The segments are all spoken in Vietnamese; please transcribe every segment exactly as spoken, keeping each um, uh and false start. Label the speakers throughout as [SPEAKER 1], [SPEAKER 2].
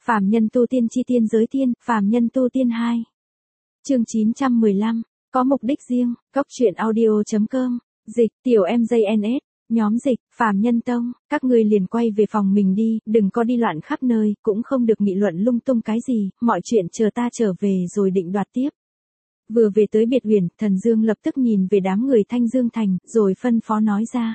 [SPEAKER 1] Phàm nhân tu tiên chi tiên giới tiên, phàm nhân tu tiên hai. Chương chín trăm mười lăm, có mục đích riêng, Cốc truyện audio chấm com, dịch, tiểu em gi en ét, nhóm dịch, phàm nhân tông, các ngươi liền quay về phòng mình đi, đừng có đi loạn khắp nơi, cũng không được nghị luận lung tung cái gì, mọi chuyện chờ ta trở về rồi định đoạt tiếp. Vừa về tới biệt huyền, Thần Dương lập tức nhìn về đám người Thanh Dương Thành, rồi phân phó nói ra.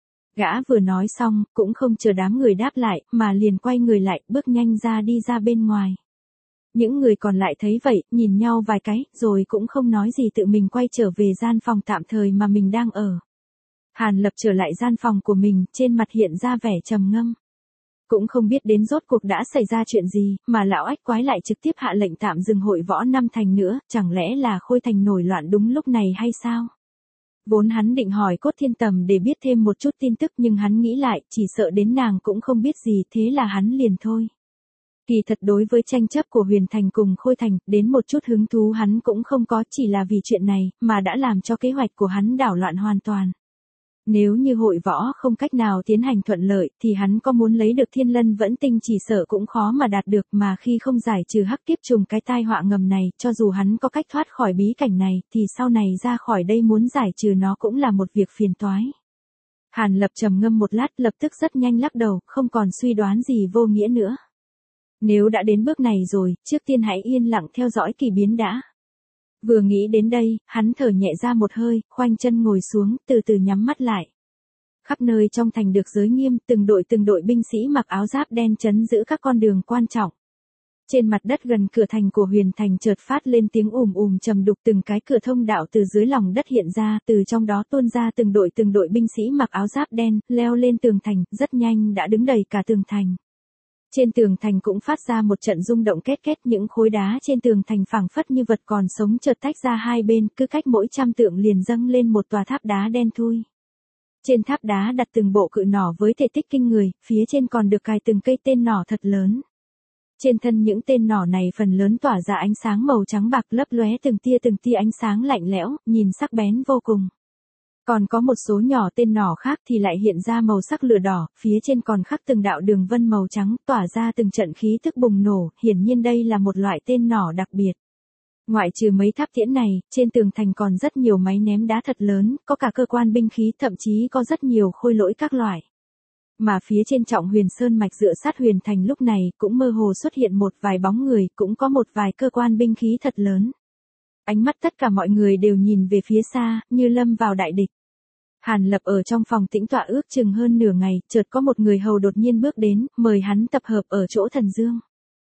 [SPEAKER 1] Gã vừa nói xong, cũng không chờ đám người đáp lại, mà liền quay người lại, bước nhanh ra đi ra bên ngoài. Những người còn lại thấy vậy, nhìn nhau vài cái, rồi cũng không nói gì tự mình quay trở về gian phòng tạm thời mà mình đang ở. Hàn Lập trở lại gian phòng của mình, trên mặt hiện ra vẻ trầm ngâm. Cũng không biết đến rốt cuộc đã xảy ra chuyện gì, mà lão ách quái lại trực tiếp hạ lệnh tạm dừng hội võ năm thành nữa, chẳng lẽ là Khôi Thành nổi loạn đúng lúc này hay sao? Vốn hắn định hỏi Cốt Thiên Tầm để biết thêm một chút tin tức, nhưng hắn nghĩ lại, chỉ sợ đến nàng cũng không biết gì, thế là hắn liền thôi. Kỳ thật đối với tranh chấp của Huyền Thành cùng Khôi Thành, đến một chút hứng thú hắn cũng không có, chỉ là vì chuyện này, mà đã làm cho kế hoạch của hắn đảo loạn hoàn toàn. Nếu như hội võ không cách nào tiến hành thuận lợi, thì hắn có muốn lấy được Thiên Lân Vẫn Tinh chỉ sợ cũng khó mà đạt được, mà khi không giải trừ hắc kiếp trùng cái tai họa ngầm này, cho dù hắn có cách thoát khỏi bí cảnh này, thì sau này ra khỏi đây muốn giải trừ nó cũng là một việc phiền toái. Hàn Lập trầm ngâm một lát, lập tức rất nhanh lắc đầu, không còn suy đoán gì vô nghĩa nữa. Nếu đã đến bước này rồi, trước tiên hãy yên lặng theo dõi kỳ biến đã. Vừa nghĩ đến đây, hắn thở nhẹ ra một hơi, khoanh chân ngồi xuống, từ từ nhắm mắt lại. Khắp nơi trong thành được giới nghiêm, từng đội từng đội binh sĩ mặc áo giáp đen trấn giữ các con đường quan trọng. Trên mặt đất gần cửa thành của Huyền Thành chợt phát lên tiếng ùm ùm trầm đục, từng cái cửa thông đạo từ dưới lòng đất hiện ra, từ trong đó tuôn ra từng đội từng đội binh sĩ mặc áo giáp đen, leo lên tường thành, rất nhanh đã đứng đầy cả tường thành. Trên tường thành cũng phát ra một trận rung động két két, những khối đá trên tường thành phảng phất như vật còn sống chợt tách ra hai bên, cứ cách mỗi trăm trượng liền dâng lên một tòa tháp đá đen thui. Trên tháp đá đặt từng bộ cự nỏ với thể tích kinh người, phía trên còn được cài từng cây tên nỏ thật lớn. Trên thân những tên nỏ này phần lớn tỏa ra ánh sáng màu trắng bạc lấp lóe từng tia từng tia ánh sáng lạnh lẽo, nhìn sắc bén vô cùng. Còn có một số nhỏ tên nỏ khác thì lại hiện ra màu sắc lửa đỏ, phía trên còn khắc từng đạo đường vân màu trắng, tỏa ra từng trận khí tức bùng nổ, hiển nhiên đây là một loại tên nỏ đặc biệt. Ngoại trừ mấy tháp tiễn này, trên tường thành còn rất nhiều máy ném đá thật lớn, có cả cơ quan binh khí, thậm chí có rất nhiều khôi lỗi các loại. Mà phía trên trọng Huyền Sơn mạch dựa sát Huyền Thành lúc này cũng mơ hồ xuất hiện một vài bóng người, cũng có một vài cơ quan binh khí thật lớn. Ánh mắt tất cả mọi người đều nhìn về phía xa, như lâm vào đại địch. Hàn Lập ở trong phòng tĩnh tọa ước chừng hơn nửa ngày, chợt có một người hầu đột nhiên bước đến, mời hắn tập hợp ở chỗ Thần Dương.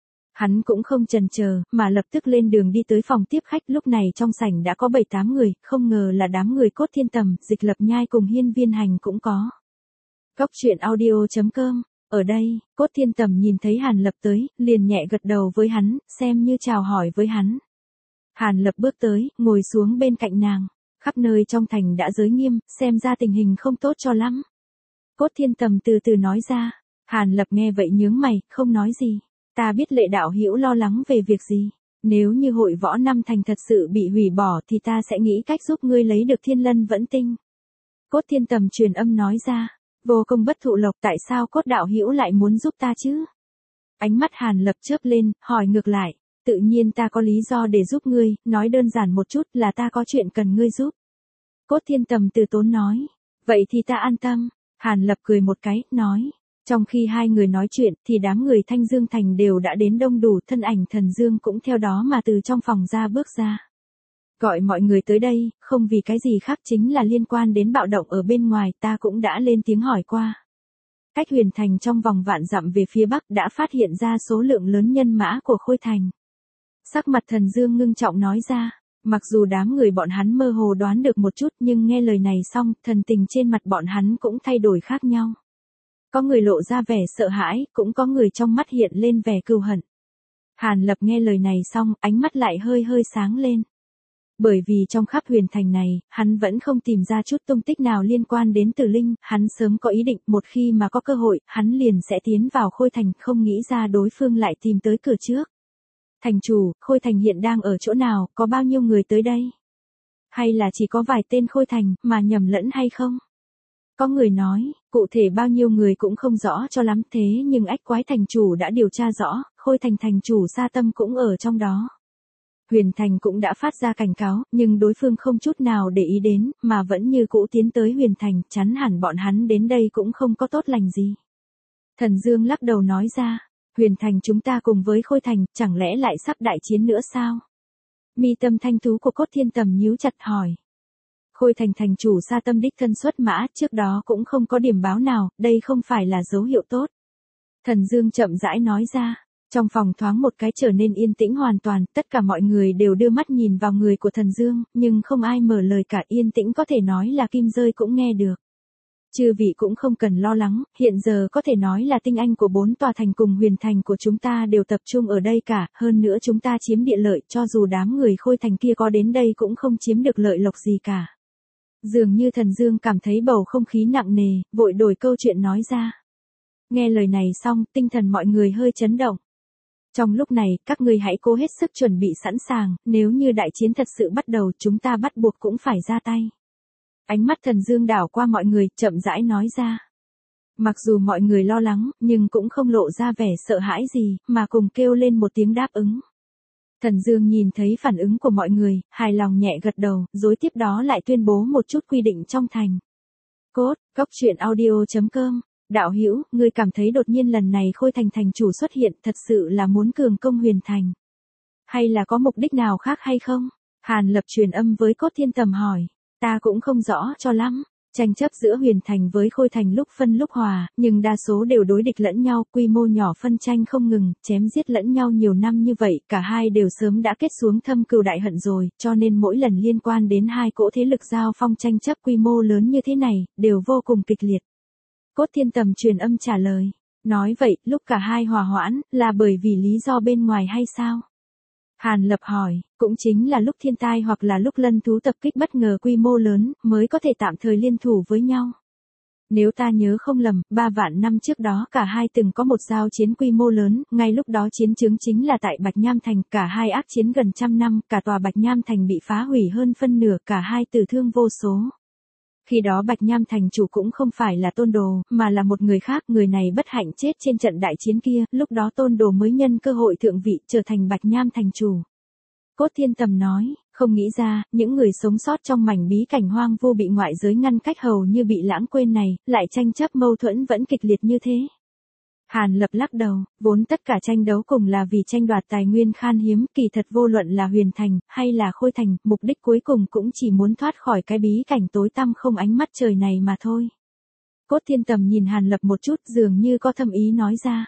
[SPEAKER 1] Hắn cũng không chần chờ, mà lập tức lên đường đi tới phòng tiếp khách, lúc này trong sảnh đã có bảy tám người, không ngờ là đám người Cốt Thiên Tầm, Dịch Lập Nhai cùng Hiên Viên Hành cũng có. Cốc truyện audio chấm com, ở đây, Cốt Thiên Tầm nhìn thấy Hàn Lập tới, liền nhẹ gật đầu với hắn, xem như chào hỏi với hắn. Hàn Lập bước tới, ngồi xuống bên cạnh nàng. Khắp nơi trong thành đã giới nghiêm, xem ra tình hình không tốt cho lắm. Cốt Thiên Tầm từ từ nói ra. Hàn Lập nghe vậy nhướng mày, không nói gì. Ta biết Lệ đạo hữu lo lắng về việc gì. Nếu như hội võ năm thành thật sự bị hủy bỏ thì ta sẽ nghĩ cách giúp ngươi lấy được Thiên Lân Vẫn Tinh. Cốt Thiên Tầm truyền âm nói ra. Vô công bất thụ lộc, tại sao Cốt đạo hữu lại muốn giúp ta chứ? Ánh mắt Hàn Lập chớp lên, hỏi ngược lại. Tự nhiên ta có lý do để giúp ngươi, nói đơn giản một chút là ta có chuyện cần ngươi giúp. Cốt Thiên Tầm từ tốn nói. Vậy thì ta an tâm. Hàn Lập cười một cái, nói. Trong khi hai người nói chuyện, thì đám người Thanh Dương Thành đều đã đến đông đủ, thân ảnh Thần Dương cũng theo đó mà từ trong phòng ra bước ra. Gọi mọi người tới đây, không vì cái gì khác, chính là liên quan đến bạo động ở bên ngoài, ta cũng đã lên tiếng hỏi qua. Cách Huyền Thành trong vòng vạn dặm về phía bắc đã phát hiện ra số lượng lớn nhân mã của Khôi Thành. Sắc mặt Thần Dương ngưng trọng nói ra, mặc dù đám người bọn hắn mơ hồ đoán được một chút, nhưng nghe lời này xong, thần tình trên mặt bọn hắn cũng thay đổi khác nhau. Có người lộ ra vẻ sợ hãi, cũng có người trong mắt hiện lên vẻ cừu hận. Hàn Lập nghe lời này xong, ánh mắt lại hơi hơi sáng lên. Bởi vì trong khắp Huyền Thành này, hắn vẫn không tìm ra chút tung tích nào liên quan đến Tử Linh, hắn sớm có ý định, một khi mà có cơ hội, hắn liền sẽ tiến vào Khôi Thành, không nghĩ ra đối phương lại tìm tới cửa trước. Thành chủ, Khôi Thành hiện đang ở chỗ nào, có bao nhiêu người tới đây? Hay là chỉ có vài tên Khôi Thành, mà nhầm lẫn hay không? Có người nói, Cụ thể bao nhiêu người cũng không rõ cho lắm, thế nhưng ách quái thành chủ đã điều tra rõ, Khôi Thành thành chủ Sa Tâm cũng ở trong đó. Huyền Thành cũng đã phát ra cảnh cáo, nhưng đối phương không chút nào để ý đến, mà vẫn như cũ tiến tới Huyền Thành, chắn hẳn bọn hắn đến đây cũng không có tốt lành gì. Thần Dương lắc đầu nói ra, Huyền Thành chúng ta cùng với Khôi Thành, chẳng lẽ lại sắp đại chiến nữa sao? Mi tâm thanh thú của Cốt Thiên Tầm nhíu chặt hỏi. Khôi Thành thành chủ Sa Tâm đích thân xuất mã, trước đó cũng không có điểm báo nào, đây không phải là dấu hiệu tốt. Thần Dương chậm rãi nói ra, trong phòng thoáng một cái trở nên yên tĩnh hoàn toàn, tất cả mọi người đều đưa mắt nhìn vào người của Thần Dương, nhưng không ai mở lời cả, yên tĩnh có thể nói là kim rơi cũng nghe được. Chư vị cũng không cần lo lắng, hiện giờ có thể nói là tinh anh của bốn tòa thành cùng Huyền Thành của chúng ta đều tập trung ở đây cả, hơn nữa chúng ta chiếm địa lợi, cho dù đám người Khôi Thành kia có đến đây cũng không chiếm được lợi lộc gì cả. Dường như Thần Dương cảm thấy bầu không khí nặng nề, vội đổi câu chuyện nói ra. Nghe lời này xong, tinh thần mọi người hơi chấn động. Trong lúc này, các ngươi hãy cố hết sức chuẩn bị sẵn sàng, nếu như đại chiến thật sự bắt đầu, chúng ta bắt buộc cũng phải ra tay. Ánh mắt Thần Dương đảo qua mọi người, chậm rãi nói ra. Mặc dù mọi người lo lắng, nhưng cũng không lộ ra vẻ sợ hãi gì, mà cùng kêu lên một tiếng đáp ứng. Thần Dương nhìn thấy phản ứng của mọi người, hài lòng nhẹ gật đầu, rồi tiếp đó lại tuyên bố một chút quy định trong thành. Cốt, Cốc Truyện Audio chấm com. Đạo hữu, ngươi cảm thấy đột nhiên lần này Khôi Thành thành chủ xuất hiện thật sự là muốn cường công Huyền Thành? Hay là có mục đích nào khác hay không? Hàn Lập truyền âm với Cốt Thiên Tầm hỏi. Ta cũng không rõ cho lắm. Tranh chấp giữa Huyền Thành với Khôi Thành lúc phân lúc hòa, nhưng đa số đều đối địch lẫn nhau, quy mô nhỏ phân tranh không ngừng, chém giết lẫn nhau nhiều năm như vậy, cả hai đều sớm đã kết xuống thâm cừu đại hận rồi, cho nên mỗi lần liên quan đến hai cỗ thế lực giao phong tranh chấp quy mô lớn như thế này, đều vô cùng kịch liệt. Cốt Thiên Tầm truyền âm trả lời, nói vậy, lúc cả hai hòa hoãn, là bởi vì lý do bên ngoài hay sao? Hàn Lập hỏi, cũng chính là lúc thiên tai hoặc là lúc lân thú tập kích bất ngờ quy mô lớn, mới có thể tạm thời liên thủ với nhau. Nếu ta nhớ không lầm, ba vạn năm trước đó cả hai từng có một giao chiến quy mô lớn, ngay lúc đó chiến chứng chính là tại Bạch Nham Thành, cả hai ác chiến gần trăm năm, cả tòa Bạch Nham Thành bị phá hủy hơn phân nửa, cả hai tử thương vô số. Khi đó Bạch Nham thành chủ cũng không phải là Tôn Đồ, mà là một người khác, người này bất hạnh chết trên trận đại chiến kia, lúc đó Tôn Đồ mới nhân cơ hội thượng vị, trở thành Bạch Nham thành chủ. Cốt Thiên Tầm nói, không nghĩ ra, những người sống sót trong mảnh bí cảnh hoang vu bị ngoại giới ngăn cách hầu như bị lãng quên này, lại tranh chấp mâu thuẫn vẫn kịch liệt như thế. Hàn Lập lắc đầu, vốn tất cả tranh đấu cùng là vì tranh đoạt tài nguyên khan hiếm, kỳ thật vô luận là Huyền Thành, hay là Khôi Thành, mục đích cuối cùng cũng chỉ muốn thoát khỏi cái bí cảnh tối tăm không ánh mắt trời này mà thôi. Cốt Thiên Tầm nhìn Hàn Lập một chút dường như có thâm ý nói ra.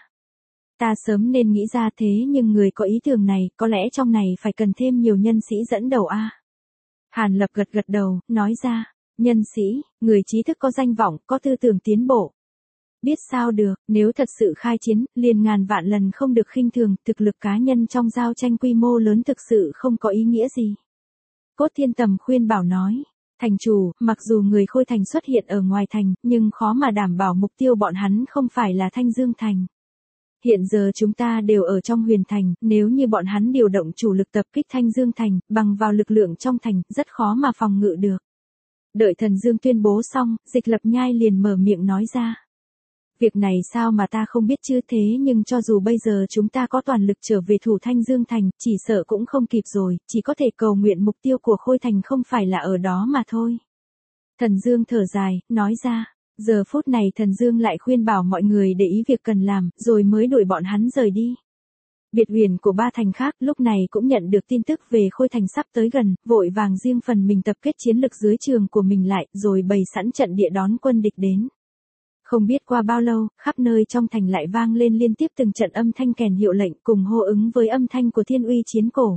[SPEAKER 1] Ta sớm nên nghĩ ra thế nhưng người có ý tưởng này, có lẽ trong này phải cần thêm nhiều nhân sĩ dẫn đầu a. À? Hàn Lập gật gật đầu, nói ra, nhân sĩ, người trí thức có danh vọng, có tư tưởng tiến bộ. Biết sao được, nếu thật sự khai chiến, liền ngàn vạn lần không được khinh thường, thực lực cá nhân trong giao tranh quy mô lớn thực sự không có ý nghĩa gì. Cốt Thiên Tầm khuyên bảo nói, thành chủ, mặc dù người Khôi Thành xuất hiện ở ngoài thành, nhưng khó mà đảm bảo mục tiêu bọn hắn không phải là Thanh Dương Thành. Hiện giờ chúng ta đều ở trong Huyền Thành, nếu như bọn hắn điều động chủ lực tập kích Thanh Dương Thành, bằng vào lực lượng trong thành, rất khó mà phòng ngự được. Đợi Thần Dương tuyên bố xong, Dịch Lập Nhai liền mở miệng nói ra. Việc này sao mà ta không biết chứ, thế nhưng cho dù bây giờ chúng ta có toàn lực trở về thủ Thanh Dương Thành, chỉ sợ cũng không kịp rồi, chỉ có thể cầu nguyện mục tiêu của Khôi Thành không phải là ở đó mà thôi. Thần Dương thở dài, nói ra, giờ phút này Thần Dương lại khuyên bảo mọi người để ý việc cần làm, rồi mới đuổi bọn hắn rời đi. Biệt huyền của ba thành khác lúc này cũng nhận được tin tức về Khôi Thành sắp tới gần, vội vàng riêng phần mình tập kết chiến lực dưới trường của mình lại, rồi bày sẵn trận địa đón quân địch đến. Không biết qua bao lâu, khắp nơi trong thành lại vang lên liên tiếp từng trận âm thanh kèn hiệu lệnh cùng hô ứng với âm thanh của thiên uy chiến cổ.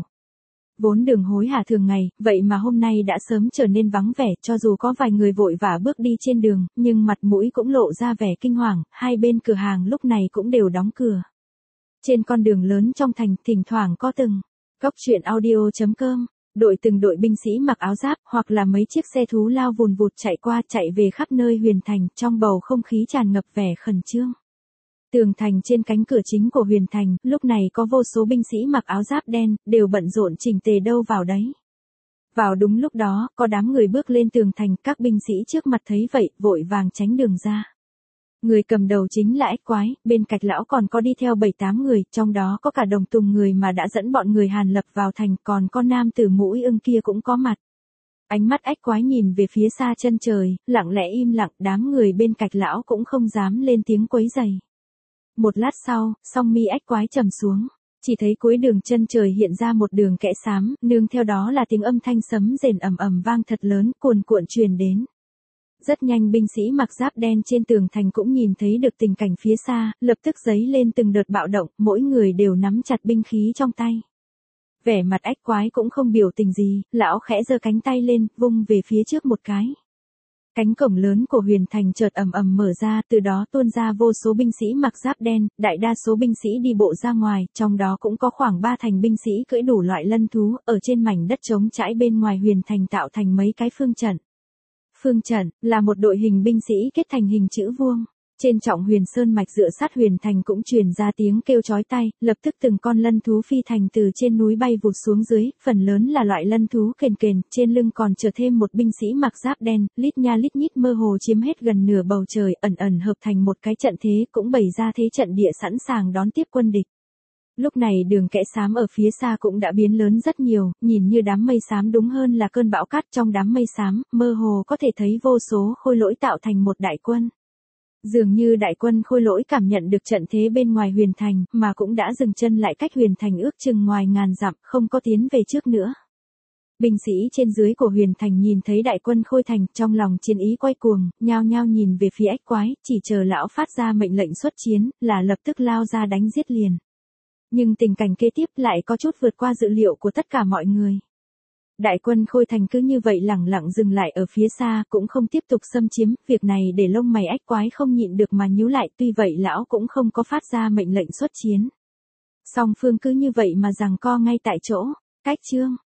[SPEAKER 1] Vốn đường hối hả thường ngày, vậy mà hôm nay đã sớm trở nên vắng vẻ, cho dù có vài người vội vã bước đi trên đường, nhưng mặt mũi cũng lộ ra vẻ kinh hoàng, hai bên cửa hàng lúc này cũng đều đóng cửa. Trên con đường lớn trong thành, thỉnh thoảng có từng Cốc Truyện Audio chấm com, đội từng đội binh sĩ mặc áo giáp, hoặc là mấy chiếc xe thú lao vùn vụt chạy qua chạy về khắp nơi Huyền Thành, trong bầu không khí tràn ngập vẻ khẩn trương. Tường thành trên cánh cửa chính của Huyền Thành, lúc này có vô số binh sĩ mặc áo giáp đen, đều bận rộn chỉnh tề đâu vào đấy. Vào đúng lúc đó, có đám người bước lên tường thành, các binh sĩ trước mặt thấy vậy, vội vàng tránh đường ra. Người cầm đầu chính là ách quái, bên cạnh lão còn có đi theo bảy tám người, trong đó có cả đồng tùng người mà đã dẫn bọn người Hàn Lập vào thành, còn con nam tử mũi ưng kia cũng có mặt. Ánh mắt ách quái nhìn về phía xa chân trời, lặng lẽ im lặng, đám người bên cạnh lão cũng không dám lên tiếng quấy rầy. Một lát sau, song mi ách quái trầm xuống, chỉ thấy cuối đường chân trời hiện ra một đường kẽ xám, nương theo đó là tiếng âm thanh sấm rền ầm ầm vang thật lớn, cuồn cuộn truyền đến. Rất nhanh binh sĩ mặc giáp đen trên tường thành cũng nhìn thấy được tình cảnh phía xa, lập tức giấy lên từng đợt bạo động, mỗi người đều nắm chặt binh khí trong tay. Vẻ mặt ách quái cũng không biểu tình gì, lão khẽ giơ cánh tay lên, vung về phía trước một cái. Cánh cổng lớn của huyền thành chợt ầm ầm mở ra, từ đó tuôn ra vô số binh sĩ mặc giáp đen, đại đa số binh sĩ đi bộ ra ngoài, trong đó cũng có khoảng ba thành binh sĩ cưỡi đủ loại lân thú, ở trên mảnh đất trống trải bên ngoài huyền thành tạo thành mấy cái phương trận. Phương trận là một đội hình binh sĩ kết thành hình chữ vuông. Trên trọng huyền sơn mạch dựa sát huyền thành cũng truyền ra tiếng kêu chói tai, lập tức từng con lân thú phi thành từ trên núi bay vụt xuống dưới, phần lớn là loại lân thú kền kền, trên lưng còn chở thêm một binh sĩ mặc giáp đen, lít nha lít nhít mơ hồ chiếm hết gần nửa bầu trời, ẩn ẩn hợp thành một cái trận thế, cũng bày ra thế trận địa sẵn sàng đón tiếp quân địch. Lúc này đường kẽ xám ở phía xa cũng đã biến lớn rất nhiều, nhìn như đám mây xám đúng hơn là cơn bão cát, trong đám mây xám, mơ hồ có thể thấy vô số khôi lỗi tạo thành một đại quân. Dường như đại quân khôi lỗi cảm nhận được trận thế bên ngoài huyền thành, mà cũng đã dừng chân lại cách huyền thành ước chừng ngoài ngàn dặm, không có tiến về trước nữa. Binh sĩ trên dưới của huyền thành nhìn thấy đại quân khôi thành, trong lòng chiến ý quay cuồng, nhao nhao nhìn về phía ách quái, chỉ chờ lão phát ra mệnh lệnh xuất chiến, là lập tức lao ra đánh giết liền. Nhưng tình cảnh kế tiếp lại có chút vượt qua dự liệu của tất cả mọi người. Đại quân khôi thành cứ như vậy lẳng lặng dừng lại ở phía xa, cũng không tiếp tục xâm chiếm, việc này để lông mày ách quái không nhịn được mà nhíu lại, tuy vậy lão cũng không có phát ra mệnh lệnh xuất chiến. Song phương cứ như vậy mà giằng co ngay tại chỗ, cách chương.